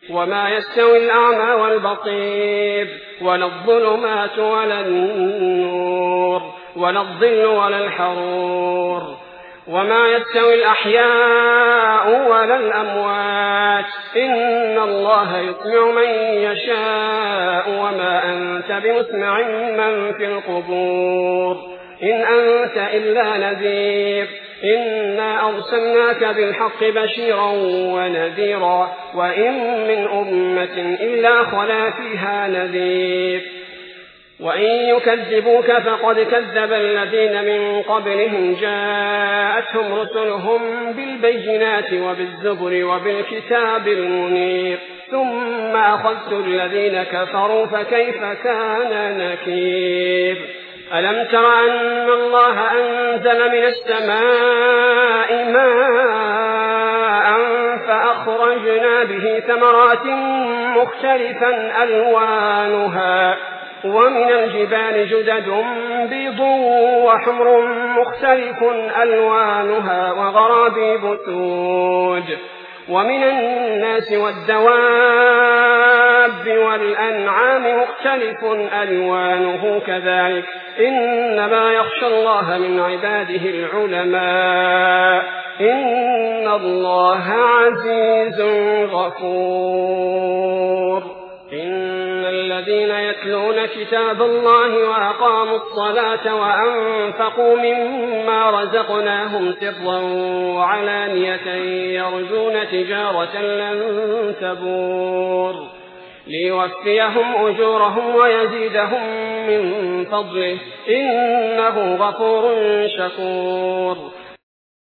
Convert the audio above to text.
وما يستوي الأعمى والبصير ولا الظلمات ولا النور ولا الظل ولا الحرور وما يستوي الأحياء ولا الأموات إن الله يسمع من يشاء وما أنت بمسمع من في القبور إن أنت إلا نذير إنا أرسلناك بالحق بشيرا ونذيرا وإن من أمة إلا خلا فيها نذير وإن يكذبوك فقد كذب الذين من قبلهم جاءتهم رسلهم بالبينات وبالزبر وبالكتاب المنير ثم أخذت الذين كفروا فكيف كان نكير ألم تر أن الله أنزل من السماء ماء فأخرجنا به ثمرات مختلفا ألوانها ومن الجبال جدد بيض وحمر مختلف ألوانها وغرابيب سود ومن الناس والدواب والأنعام مختلف ألوانه كذلك إنما يخشى الله من عباده العلماء إن الله عزيز غفور إن الذين يتلون كتاب الله وأقاموا الصلاة وأنفقوا مما رزقناهم سرا وعلانية يرجون تجارة لن تبور ليوفيهم أجورهم ويزيدهم من فضله إنه غفور شكور